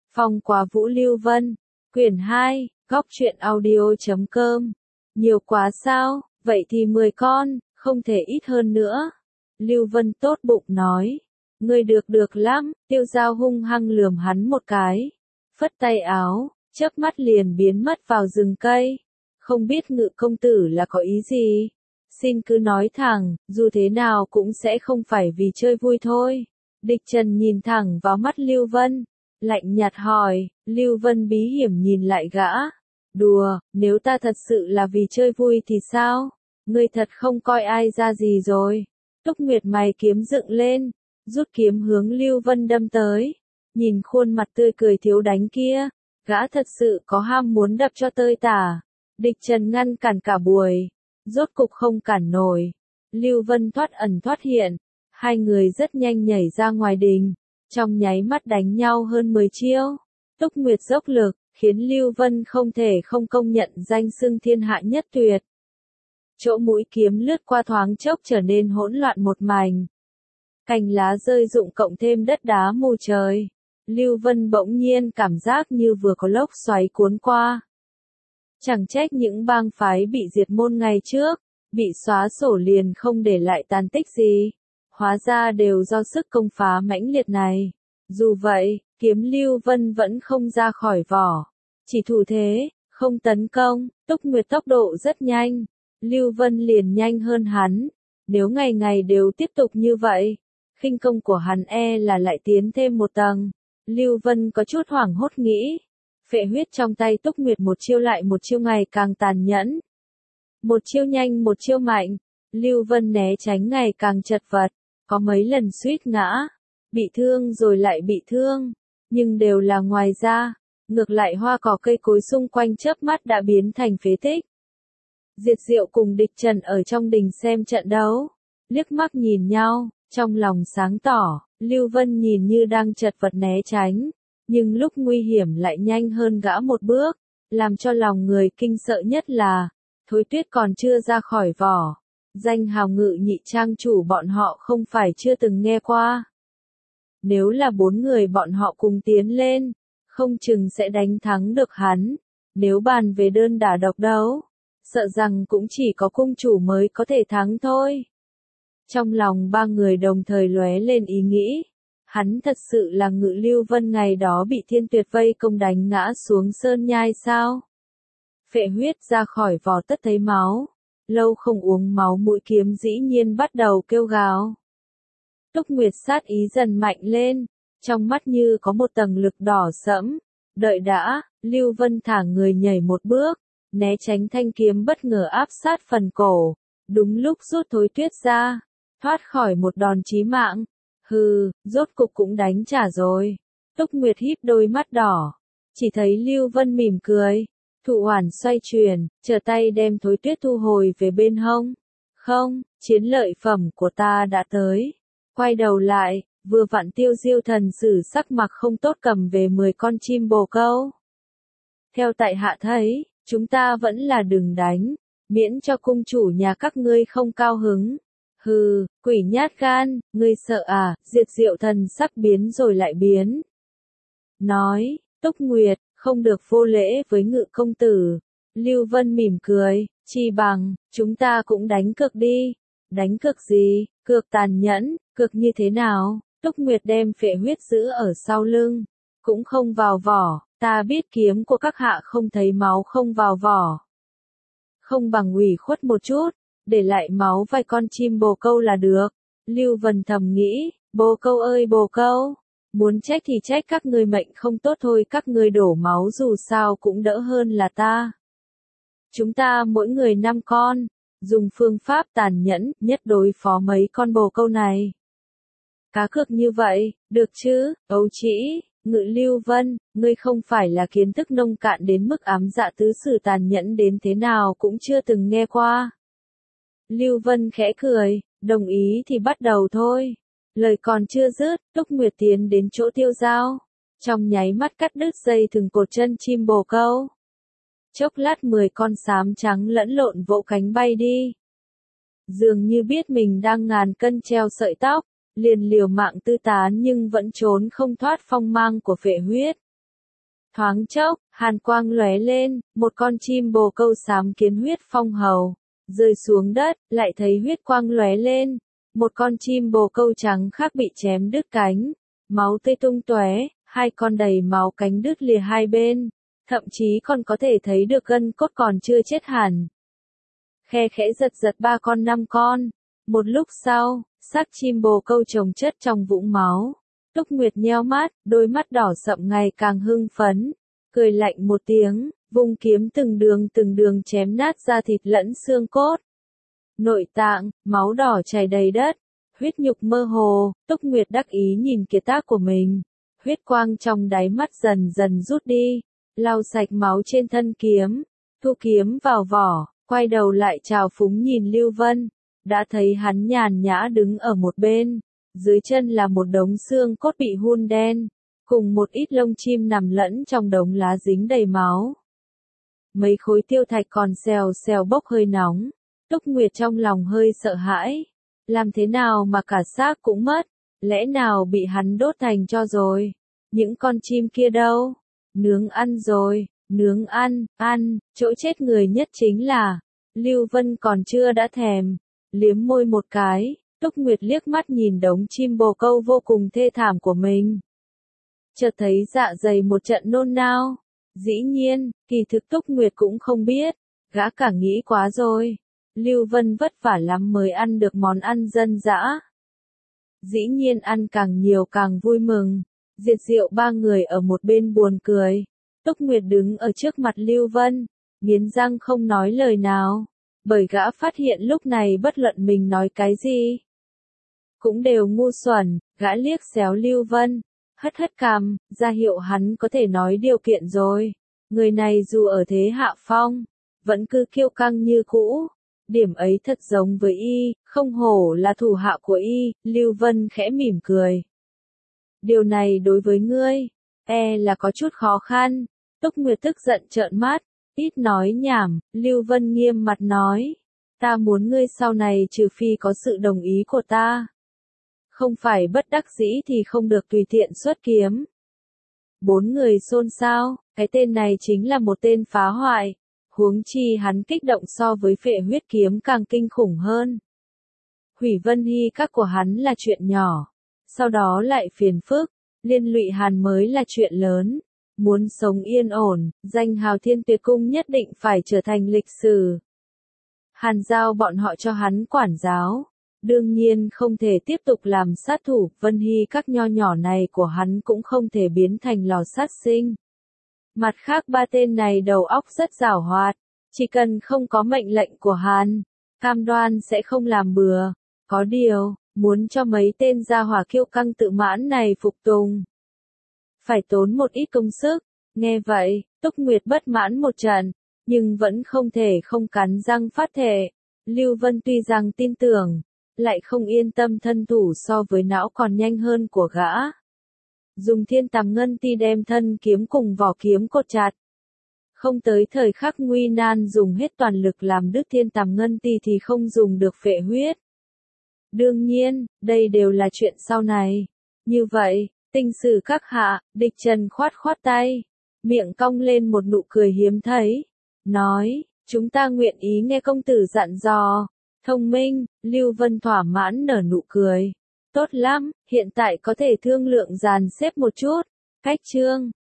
Phong quá Vũ Lưu Vân, quyển 2, góc truyện audio.com. Nhiều quá sao, vậy thì 10 con, không thể ít hơn nữa. Lưu Vân tốt bụng nói, ngươi được lắm, Tiêu Giao hung hăng lườm hắn một cái, phất tay áo, chớp mắt liền biến mất vào rừng cây. Không biết Ngự công tử là có ý gì? Xin cứ nói thẳng, dù thế nào cũng sẽ không phải vì chơi vui thôi. Địch Trần nhìn thẳng vào mắt Lưu Vân, lạnh nhạt hỏi. Lưu Vân bí hiểm nhìn lại gã. Đùa, nếu ta thật sự là vì chơi vui thì sao? Ngươi thật không coi ai ra gì rồi. Túc Nguyệt mày kiếm dựng lên, rút kiếm hướng Lưu Vân đâm tới. Nhìn khuôn mặt tươi cười thiếu đánh kia, gã thật sự có ham muốn đập cho tơi tả. Địch Trần ngăn cản cả buổi, rốt cục không cản nổi. Lưu Vân thoát ẩn thoát hiện, hai người rất nhanh nhảy ra ngoài đình, trong nháy mắt đánh nhau hơn 10 chiêu. Túc Nguyệt dốc lực, khiến Lưu Vân không thể không công nhận danh xưng thiên hạ nhất tuyệt. Chỗ mũi kiếm lướt qua thoáng chốc trở nên hỗn loạn một mảnh. Cành lá rơi rụng cộng thêm đất đá mù trời. Lưu Vân bỗng nhiên cảm giác như vừa có lốc xoáy cuốn qua. Chẳng trách những bang phái bị diệt môn ngày trước, bị xóa sổ liền không để lại tàn tích gì. Hóa ra đều do sức công phá mãnh liệt này. Dù vậy, kiếm Lưu Vân vẫn không ra khỏi vỏ. Chỉ thủ thế, không tấn công. Túc Nguyệt tốc độ rất nhanh. Lưu Vân liền nhanh hơn hắn. Nếu ngày ngày đều tiếp tục như vậy, khinh công của hắn là lại tiến thêm một tầng. Lưu Vân có chút hoảng hốt nghĩ. Phệ huyết trong tay Túc Nguyệt một chiêu lại một chiêu ngày càng tàn nhẫn. Một chiêu nhanh một chiêu mạnh. Lưu Vân né tránh ngày càng chật vật. Có mấy lần suýt ngã. Bị thương rồi lại bị thương. Nhưng đều là ngoài ra. Ngược lại hoa cỏ cây cối xung quanh chớp mắt đã biến thành phế tích. Diệt Diệu cùng Địch Trần ở trong đình xem trận đấu. Liếc mắt nhìn nhau, trong lòng sáng tỏ. Lưu Vân nhìn như đang chật vật né tránh. Nhưng lúc nguy hiểm lại nhanh hơn gã một bước. Làm cho lòng người kinh sợ nhất là, Thối Tuyết còn chưa ra khỏi vỏ. Danh hào Ngự nhị trang chủ bọn họ không phải chưa từng nghe qua. Nếu là 4 người bọn họ cùng tiến lên, không chừng sẽ đánh thắng được hắn. Nếu bàn về đơn đả độc đấu, sợ rằng cũng chỉ có cung chủ mới có thể thắng thôi. Trong lòng 3 người đồng thời lóe lên ý nghĩ. Hắn thật sự là Ngự Lưu Vân ngày đó bị Thiên Tuyệt vây công đánh ngã xuống sơn nhai sao? Phệ huyết ra khỏi vỏ tất thấy máu. Lâu không uống máu mũi kiếm dĩ nhiên bắt đầu kêu gào. Túc Nguyệt sát ý dần mạnh lên, trong mắt như có một tầng lực đỏ sẫm. Đợi đã, Lưu Vân thả người nhảy một bước, né tránh thanh kiếm bất ngờ áp sát phần cổ. Đúng lúc rút Thối Tuyết ra, thoát khỏi một đòn chí mạng. Hừ, rốt cục cũng đánh trả rồi. Túc Nguyệt híp đôi mắt đỏ, chỉ thấy Lưu Vân mỉm cười. Thụ Hoàn xoay chuyển, trở tay đem Thối Tuyết thu hồi về bên hông. Không, chiến lợi phẩm của ta đã tới. Quay đầu lại, vừa vặn Tiêu Diêu thần sử sắc mặt không tốt cầm về 10 con chim bồ câu. Theo tại hạ thấy, chúng ta vẫn là đừng đánh, miễn cho cung chủ nhà các ngươi không cao hứng. Hừ, quỷ nhát gan, ngươi sợ à? Diệt Diệu thần sắc biến rồi lại biến. Nói, Túc Nguyệt, không được vô lễ với Ngự công tử. Lưu Vân mỉm cười, chi bằng, chúng ta cũng đánh cược đi. Đánh cược gì? Cược tàn nhẫn, cược như thế nào? Túc Nguyệt đem phệ huyết giữ ở sau lưng, cũng không vào vỏ. Ta biết kiếm của các hạ không thấy máu không vào vỏ. Không bằng ủy khuất một chút, để lại máu vài con chim bồ câu là được. Lưu Vân thầm nghĩ, bồ câu ơi bồ câu, muốn trách thì trách các ngươi mệnh không tốt thôi, các ngươi đổ máu dù sao cũng đỡ hơn là ta. Chúng ta mỗi người 5 con, dùng phương pháp tàn nhẫn nhất đối phó mấy con bồ câu này. Cá cược như vậy, được chứ? Ấu Trĩ, Ngự Lưu Vân, ngươi không phải là kiến thức nông cạn đến mức ám dạ tứ sử tàn nhẫn đến thế nào cũng chưa từng nghe qua. Lưu Vân khẽ cười, đồng ý thì bắt đầu thôi. Lời còn chưa dứt, Túc Nguyệt tiến đến chỗ Tiêu Giao, trong nháy mắt cắt đứt dây thừng cột chân chim bồ câu. Chốc lát 10 con xám trắng lẫn lộn vỗ cánh bay đi. Dường như biết mình đang ngàn cân treo sợi tóc, liền liều mạng tư tán nhưng vẫn trốn không thoát phong mang của phệ huyết. Thoáng chốc, hàn quang lóe lên, một con chim bồ câu xám kiến huyết phong hầu, rơi xuống đất, lại thấy huyết quang lóe lên, một con chim bồ câu trắng khác bị chém đứt cánh, máu tươi tung tóe, hai con đầy máu cánh đứt lìa hai bên, thậm chí còn có thể thấy được gân cốt còn chưa chết hẳn. Khe khẽ giật giật ba con năm con, một lúc sau, xác chim bồ câu chồng chất trong vũng máu. Túc Nguyệt nheo mắt, đôi mắt đỏ sậm ngày càng hưng phấn, cười lạnh một tiếng, vung kiếm từng đường chém nát da thịt lẫn xương cốt. Nội tạng, máu đỏ chảy đầy đất, huyết nhục mơ hồ, Túc Nguyệt đắc ý nhìn kiệt tác của mình. Huyết quang trong đáy mắt dần dần rút đi, lau sạch máu trên thân kiếm, thu kiếm vào vỏ, quay đầu lại trào phúng nhìn Lưu Vân, đã thấy hắn nhàn nhã đứng ở một bên. Dưới chân là một đống xương cốt bị hun đen, cùng một ít lông chim nằm lẫn trong đống lá dính đầy máu. Mấy khối tiêu thạch còn xèo xèo bốc hơi nóng, Túc Nguyệt trong lòng hơi sợ hãi. Làm thế nào mà cả xác cũng mất, lẽ nào bị hắn đốt thành tro rồi? Những con chim kia đâu? Nướng ăn rồi, nướng ăn, chỗ chết người nhất chính là, Lưu Vân còn chưa đã thèm, liếm môi một cái. Túc Nguyệt liếc mắt nhìn đống chim bồ câu vô cùng thê thảm của mình. Chợt thấy dạ dày một trận nôn nao. Dĩ nhiên, kỳ thực Túc Nguyệt cũng không biết. Gã cả nghĩ quá rồi. Lưu Vân vất vả lắm mới ăn được món ăn dân dã. Dĩ nhiên ăn càng nhiều càng vui mừng. Diệt Diệu ba người ở một bên buồn cười. Túc Nguyệt đứng ở trước mặt Lưu Vân, nghiến răng không nói lời nào. Bởi gã phát hiện lúc này bất luận mình nói cái gì cũng đều ngu xuẩn, gã liếc xéo Lưu Vân, hất hất cằm, ra hiệu hắn có thể nói điều kiện rồi. Người này dù ở thế hạ phong, vẫn cứ kiêu căng như cũ. Điểm ấy thật giống với y, không hổ là thủ hạ của y, Lưu Vân khẽ mỉm cười. Điều này đối với ngươi, là có chút khó khăn. Túc Nguyệt tức giận trợn mắt, ít nói nhảm, Lưu Vân nghiêm mặt nói. Ta muốn ngươi sau này trừ phi có sự đồng ý của ta. Không phải bất đắc dĩ thì không được tùy tiện xuất kiếm. Bốn người xôn xao, cái tên này chính là một tên phá hoại. Huống chi hắn kích động so với Phệ Huyết kiếm càng kinh khủng hơn. Hủy Vân Hy các của hắn là chuyện nhỏ, sau đó lại phiền phức, liên lụy hắn mới là chuyện lớn. Muốn sống yên ổn, danh hào Thiên Tuyệt Cung nhất định phải trở thành lịch sử. Hàn giao bọn họ cho hắn quản giáo. Đương nhiên không thể tiếp tục làm sát thủ, Vân Hy các nho nhỏ này của hắn cũng không thể biến thành lò sát sinh. Mặt khác ba tên này đầu óc rất giảo hoạt, chỉ cần không có mệnh lệnh của hắn, cam đoan sẽ không làm bừa. Có điều, muốn cho mấy tên gia hỏa kiêu căng tự mãn này phục tùng, phải tốn một ít công sức. Nghe vậy, Túc Nguyệt bất mãn một trận, nhưng vẫn không thể không cắn răng phát thệ. Lưu Vân tuy rằng tin tưởng, lại không yên tâm thân thủ so với não còn nhanh hơn của gã. Dùng Thiên Tàm Ngân Ti đem thân kiếm cùng vỏ kiếm cột chặt. Không tới thời khắc nguy nan dùng hết toàn lực làm đứt Thiên Tàm Ngân Ti thì không dùng được Phệ Huyết. Đương nhiên, đây đều là chuyện sau này. Như vậy, Tinh Sử các hạ, Địch Trần khoát khoát tay, miệng cong lên một nụ cười hiếm thấy, nói, chúng ta nguyện ý nghe công tử dặn dò. Thông minh, Lưu Vân thỏa mãn nở nụ cười. Tốt lắm, hiện tại có thể thương lượng dàn xếp một chút. Cách chương